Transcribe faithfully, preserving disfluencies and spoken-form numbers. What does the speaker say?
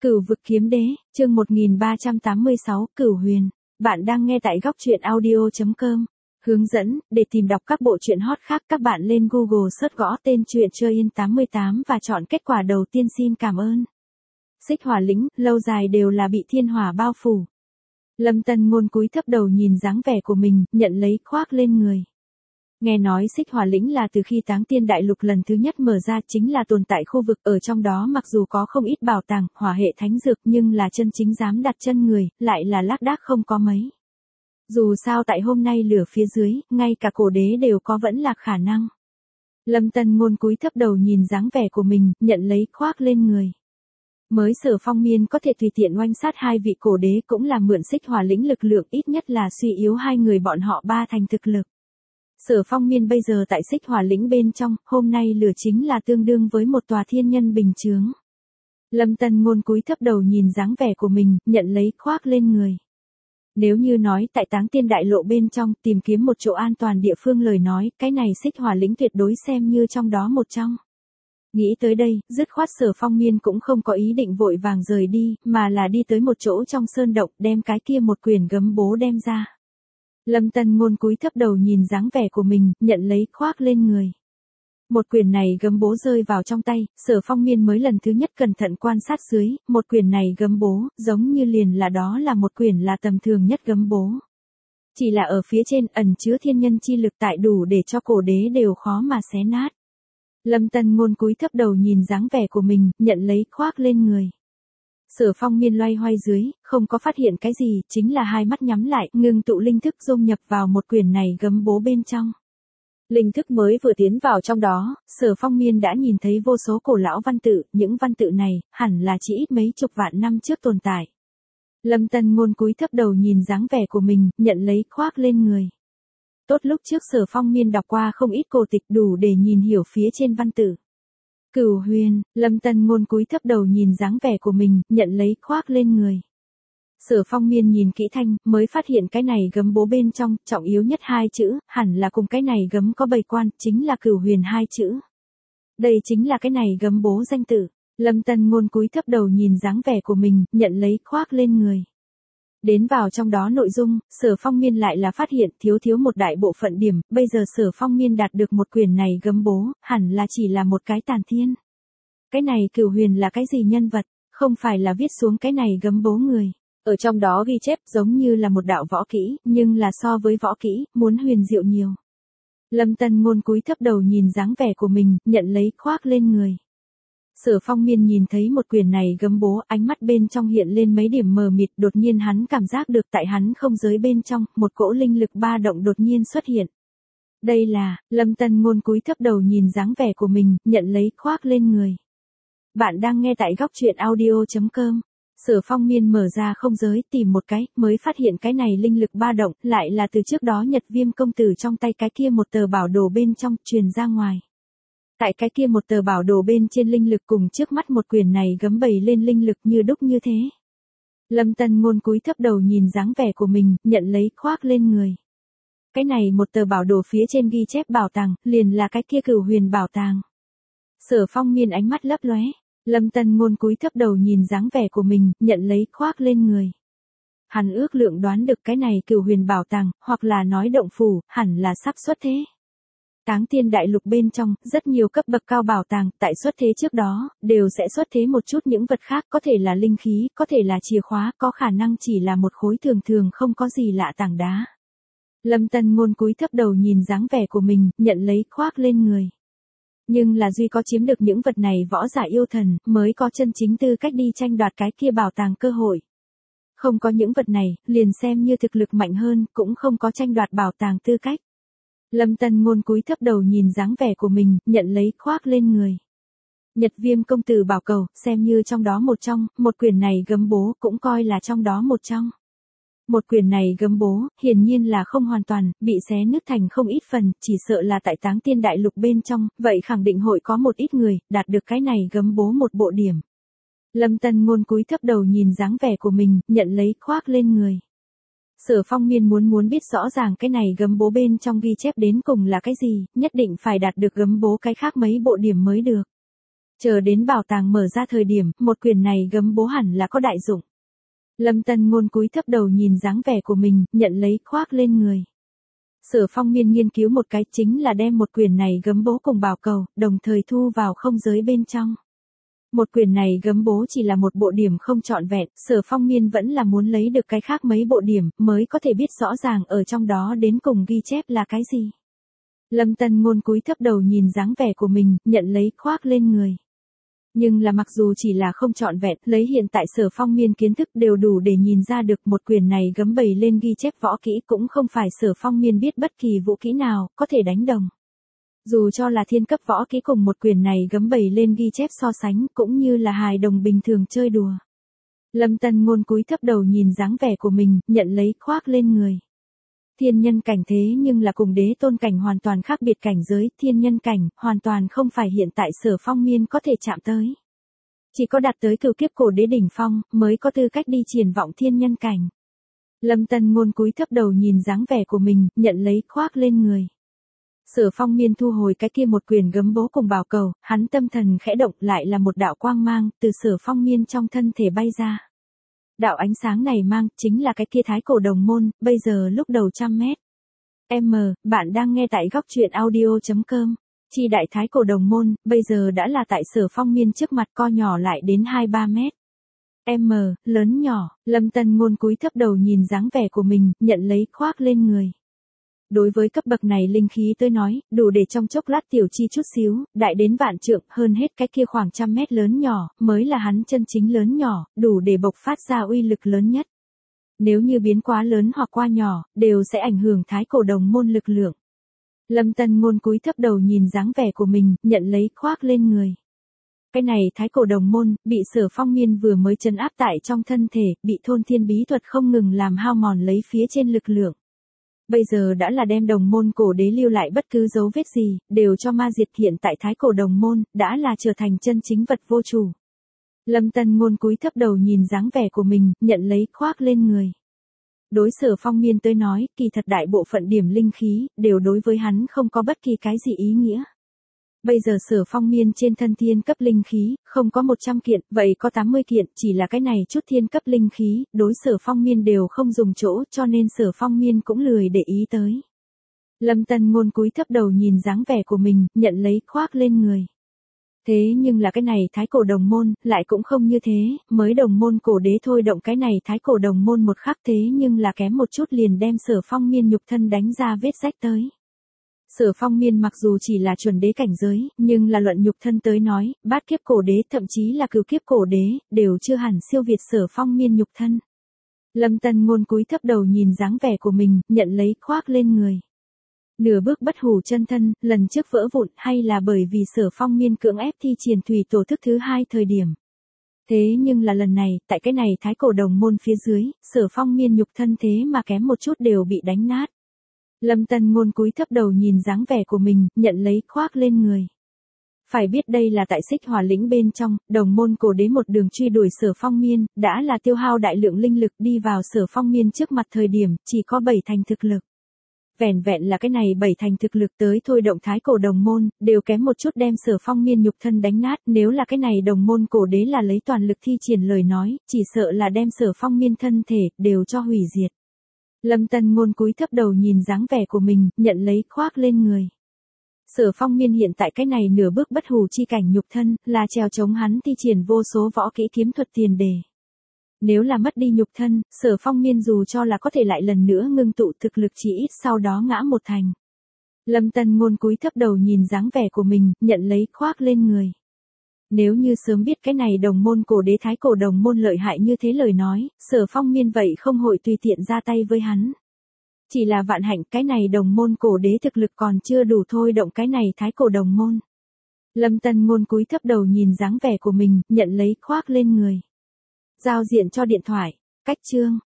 Cửu vực kiếm đế, chương một nghìn ba trăm tám mươi sáu, Cửu huyền. Bạn đang nghe tại góc truyện audio chấm com. Hướng dẫn, để tìm đọc các bộ truyện hot khác các bạn lên Google search gõ tên truyện chơi in tám mươi tám và chọn kết quả đầu tiên. Xin cảm ơn. Xích hỏa lĩnh, lâu dài đều là bị thiên hỏa bao phủ. Lâm Tân Ngôn cúi thấp đầu nhìn dáng vẻ của mình, nhận lấy khoác lên người. Nghe nói xích hỏa lĩnh là từ khi Táng Tiên Đại Lục lần thứ nhất mở ra chính là tồn tại khu vực ở trong đó mặc dù có không ít bảo tàng, hỏa hệ thánh dược nhưng là chân chính dám đặt chân người, lại là lác đác không có mấy. Dù sao tại hôm nay lửa phía dưới, ngay cả cổ đế đều có vẫn là khả năng. Lâm Tân Ngôn cúi thấp đầu nhìn dáng vẻ của mình, nhận lấy khoác lên người. Mới Sở Phong Miên có thể tùy tiện oanh sát hai vị cổ đế cũng là mượn xích hỏa lĩnh lực lượng ít nhất là suy yếu hai người bọn họ ba thành thực lực. Sở Phong Miên bây giờ tại xích hỏa lĩnh bên trong, hôm nay lửa chính là tương đương với một tòa thiên nhân bình chướng. Lâm Tân Ngôn cúi thấp đầu nhìn dáng vẻ của mình, nhận lấy khoác lên người. Nếu như nói tại Táng Tiên Đại Lộ bên trong tìm kiếm một chỗ an toàn địa phương lời nói, cái này xích hỏa lĩnh tuyệt đối xem như trong đó một trong. Nghĩ tới đây, dứt khoát Sở Phong Miên cũng không có ý định vội vàng rời đi, mà là đi tới một chỗ trong sơn động đem cái kia một quyển gấm bố đem ra. Lâm Tân Ngôn cúi thấp đầu nhìn dáng vẻ của mình, nhận lấy khoác lên người. Một quyển này gấm bố rơi vào trong tay, Sở Phong Miên mới lần thứ nhất cẩn thận quan sát dưới, một quyển này gấm bố, giống như liền là đó là một quyển là tầm thường nhất gấm bố. Chỉ là ở phía trên ẩn chứa thiên nhân chi lực tại đủ để cho cổ đế đều khó mà xé nát. Lâm Tân Ngôn cúi thấp đầu nhìn dáng vẻ của mình, nhận lấy khoác lên người. Sở Phong Miên loay hoay dưới, không có phát hiện cái gì, chính là hai mắt nhắm lại, ngưng tụ linh thức dung nhập vào một quyển này gấm bố bên trong. Linh thức mới vừa tiến vào trong đó, Sở Phong Miên đã nhìn thấy vô số cổ lão văn tự, những văn tự này, hẳn là chỉ ít mấy chục vạn năm trước tồn tại. Lâm Tân Ngôn cúi thấp đầu nhìn dáng vẻ của mình, nhận lấy khoác lên người. Tốt lúc trước Sở Phong Miên đọc qua không ít cổ tịch đủ để nhìn hiểu phía trên văn tự. Cửu huyền, Lâm Tân Ngôn cúi thấp đầu nhìn dáng vẻ của mình, nhận lấy khoác lên người. Sở Phong Miên nhìn kỹ thanh, mới phát hiện cái này gấm bố bên trong, trọng yếu nhất hai chữ, hẳn là cùng cái này gấm có bầy quan, chính là cửu huyền hai chữ. Đây chính là cái này gấm bố danh tự. Lâm Tân Ngôn cúi thấp đầu nhìn dáng vẻ của mình, nhận lấy khoác lên người. Đến vào trong đó nội dung, Sở Phong Miên lại là phát hiện thiếu thiếu một đại bộ phận điểm, bây giờ Sở Phong Miên đạt được một quyển này gấm bố, hẳn là chỉ là một cái tàn thiên. Cái này cửu huyền là cái gì nhân vật, không phải là viết xuống cái này gấm bố người. Ở trong đó ghi chép giống như là một đạo võ kỹ, nhưng là so với võ kỹ, muốn huyền diệu nhiều. Lâm Tân Ngôn cúi thấp đầu nhìn dáng vẻ của mình, nhận lấy khoác lên người. Sở Phong Miên nhìn thấy một quyển này gấm bố, ánh mắt bên trong hiện lên mấy điểm mờ mịt, đột nhiên hắn cảm giác được tại hắn không giới bên trong, một cỗ linh lực ba động đột nhiên xuất hiện. Đây là, Lâm Tân Ngôn cúi thấp đầu nhìn dáng vẻ của mình, nhận lấy khoác lên người. Bạn đang nghe tại góc truyện audio chấm com. Sở Phong Miên mở ra không giới tìm một cái, mới phát hiện cái này linh lực ba động, lại là từ trước đó Nhật Viêm công tử trong tay cái kia một tờ bảo đồ bên trong, truyền ra ngoài. Tại cái kia một tờ bảo đồ bên trên linh lực cùng trước mắt một quyển này gấm bầy lên linh lực như đúc như thế. Lâm Tân Ngôn cúi thấp đầu nhìn dáng vẻ của mình, nhận lấy khoác lên người. Cái này một tờ bảo đồ phía trên ghi chép bảo tàng, liền là cái kia cửu huyền bảo tàng. Sở Phong Miên ánh mắt lấp lóe. Lâm Tân Ngôn cúi thấp đầu nhìn dáng vẻ của mình, nhận lấy khoác lên người. Hắn ước lượng đoán được cái này cửu huyền bảo tàng, hoặc là nói động phủ, hẳn là sắp xuất thế. Táng Tiên Đại Lục bên trong, rất nhiều cấp bậc cao bảo tàng, tại xuất thế trước đó, đều sẽ xuất thế một chút những vật khác, có thể là linh khí, có thể là chìa khóa, có khả năng chỉ là một khối thường thường không có gì lạ tảng đá. Lâm Tân Ngôn cúi thấp đầu nhìn dáng vẻ của mình, nhận lấy khoác lên người. Nhưng là duy có chiếm được những vật này võ giả yêu thần, mới có chân chính tư cách đi tranh đoạt cái kia bảo tàng cơ hội. Không có những vật này, liền xem như thực lực mạnh hơn, cũng không có tranh đoạt bảo tàng tư cách. Lâm Tân Ngôn cúi thấp đầu nhìn dáng vẻ của mình, nhận lấy khoác lên người. Nhật Viêm công tử bảo cầu, xem như trong đó một trong, một quyển này gấm bố cũng coi là trong đó một trong. Một quyển này gấm bố, hiển nhiên là không hoàn toàn, bị xé nứt thành không ít phần, chỉ sợ là tại Táng Tiên Đại Lục bên trong, vậy khẳng định hội có một ít người, đạt được cái này gấm bố một bộ điểm. Lâm Tân Ngôn cúi thấp đầu nhìn dáng vẻ của mình, nhận lấy khoác lên người. Sở Phong Miên muốn muốn biết rõ ràng cái này gấm bố bên trong ghi chép đến cùng là cái gì, nhất định phải đạt được gấm bố cái khác mấy bộ điểm mới được. Chờ đến bảo tàng mở ra thời điểm, một quyển này gấm bố hẳn là có đại dụng. Lâm Tân Ngôn cúi thấp đầu nhìn dáng vẻ của mình, nhận lấy khoác lên người. Sở Phong Miên nghiên cứu một cái chính là đem một quyển này gấm bố cùng bảo cầu, đồng thời thu vào không giới bên trong. Một quyển này gấm bố chỉ là một bộ điểm không trọn vẹn, Sở Phong Miên vẫn là muốn lấy được cái khác mấy bộ điểm, mới có thể biết rõ ràng ở trong đó đến cùng ghi chép là cái gì. Lâm Tân Ngôn cúi thấp đầu nhìn dáng vẻ của mình, nhận lấy khoác lên người. Nhưng là mặc dù chỉ là không trọn vẹn, lấy hiện tại Sở Phong Miên kiến thức đều đủ để nhìn ra được một quyển này gấm bày lên ghi chép võ kỹ cũng không phải Sở Phong Miên biết bất kỳ vũ kỹ nào, có thể đánh đồng. Dù cho là thiên cấp võ kỹ cùng một quyển này gấm bày lên ghi chép so sánh, cũng như là hài đồng bình thường chơi đùa. Lâm Tân Ngôn cúi thấp đầu nhìn dáng vẻ của mình, nhận lấy khoác lên người. Thiên nhân cảnh thế nhưng là cùng đế tôn cảnh hoàn toàn khác biệt cảnh giới, thiên nhân cảnh, hoàn toàn không phải hiện tại Sở Phong Miên có thể chạm tới. Chỉ có đạt tới cửu kiếp cổ đế đỉnh phong, mới có tư cách đi triển vọng thiên nhân cảnh. Lâm Tân Ngôn cúi thấp đầu nhìn dáng vẻ của mình, nhận lấy khoác lên người. Sở Phong Miên thu hồi cái kia một quyển gấm bố cùng bảo cầu, hắn tâm thần khẽ động lại là một đạo quang mang, từ Sở Phong Miên trong thân thể bay ra. Đạo ánh sáng này mang, chính là cái kia thái cổ đồng môn, bây giờ lúc đầu trăm mét. M, bạn đang nghe tại góc truyện audio chấm com. Chi đại thái cổ đồng môn, bây giờ đã là tại Sở Phong Miên trước mặt co nhỏ lại đến hai ba mét. M, lớn nhỏ, Lâm Tân Ngôn cúi thấp đầu nhìn dáng vẻ của mình, nhận lấy khoác lên người. Đối với cấp bậc này linh khí tôi nói, đủ để trong chốc lát tiểu chi chút xíu, đại đến vạn trượng, hơn hết cái kia khoảng trăm mét lớn nhỏ, mới là hắn chân chính lớn nhỏ, đủ để bộc phát ra uy lực lớn nhất. Nếu như biến quá lớn hoặc quá nhỏ, đều sẽ ảnh hưởng thái cổ đồng môn lực lượng. Lâm Tân Ngôn cúi thấp đầu nhìn dáng vẻ của mình, nhận lấy khoác lên người. Cái này thái cổ đồng môn, bị Sở Phong Miên vừa mới trấn áp tại trong thân thể, bị thôn thiên bí thuật không ngừng làm hao mòn lấy phía trên lực lượng. Bây giờ đã là đem đồng môn cổ đế lưu lại bất cứ dấu vết gì, đều cho ma diệt, hiện tại thái cổ đồng môn, đã là trở thành chân chính vật vô chủ. Lâm Tân Ngôn cúi thấp đầu nhìn dáng vẻ của mình, nhận lấy khoác lên người. Đối Sở Phong Miên tới nói, kỳ thật đại bộ phận điểm linh khí, đều đối với hắn không có bất kỳ cái gì ý nghĩa. Bây giờ Sở Phong Miên trên thân thiên cấp linh khí, không có một trăm kiện, vậy có tám mươi kiện, chỉ là cái này chút thiên cấp linh khí, đối Sở Phong Miên đều không dùng chỗ, cho nên Sở Phong Miên cũng lười để ý tới. Lâm Tân Ngôn cúi thấp đầu nhìn dáng vẻ của mình, nhận lấy khoác lên người. Thế nhưng là cái này thái cổ đồng môn, lại cũng không như thế, mới đồng môn cổ đế thôi động cái này thái cổ đồng môn một khắc, thế nhưng là kém một chút liền đem Sở Phong Miên nhục thân đánh ra vết rách tới. Sở Phong Miên mặc dù chỉ là chuẩn đế cảnh giới, nhưng là luận nhục thân tới nói, bát kiếp cổ đế thậm chí là cửu kiếp cổ đế, đều chưa hẳn siêu việt Sở Phong Miên nhục thân. Lâm Tân Ngôn cúi thấp đầu nhìn dáng vẻ của mình, nhận lấy khoác lên người. Nửa bước bất hủ chân thân, lần trước vỡ vụn hay là bởi vì Sở Phong Miên cưỡng ép thi triển thủy tổ thức thứ hai thời điểm. Thế nhưng là lần này, tại cái này thái cổ đồng môn phía dưới, Sở Phong Miên nhục thân thế mà kém một chút đều bị đánh nát. Lâm Tân Ngôn cúi thấp đầu nhìn dáng vẻ của mình, nhận lấy khoác lên người. Phải biết đây là tại Xích Hỏa lĩnh bên trong, đồng môn cổ đế một đường truy đuổi Sở Phong Miên, đã là tiêu hao đại lượng linh lực đi vào Sở Phong Miên trước mặt thời điểm, chỉ có bảy thành thực lực. Vẻn vẹn là cái này bảy thành thực lực tới thôi động thái cổ đồng môn, đều kém một chút đem Sở Phong Miên nhục thân đánh nát, nếu là cái này đồng môn cổ đế là lấy toàn lực thi triển lời nói, chỉ sợ là đem Sở Phong Miên thân thể, đều cho hủy diệt. Lâm Tân Ngôn cúi thấp đầu nhìn dáng vẻ của mình, nhận lấy khoác lên người. Sở Phong Miên hiện tại cái này nửa bước bất hủ chi cảnh nhục thân, là trèo chống hắn thi triển vô số võ kỹ kiếm thuật tiền đề. Nếu là mất đi nhục thân, Sở Phong Miên dù cho là có thể lại lần nữa ngưng tụ thực lực chỉ ít sau đó ngã một thành. Lâm Tân Ngôn cúi thấp đầu nhìn dáng vẻ của mình, nhận lấy khoác lên người. Nếu như sớm biết cái này đồng môn cổ đế thái cổ đồng môn lợi hại như thế lời nói, Sở Phong Miên vậy không hội tùy tiện ra tay với hắn. Chỉ là vạn hạnh cái này đồng môn cổ đế thực lực còn chưa đủ thôi động cái này thái cổ đồng môn. Lâm Tân Ngôn cúi thấp đầu nhìn dáng vẻ của mình, nhận lấy khoác lên người. Giao diện cho điện thoại, cách chương.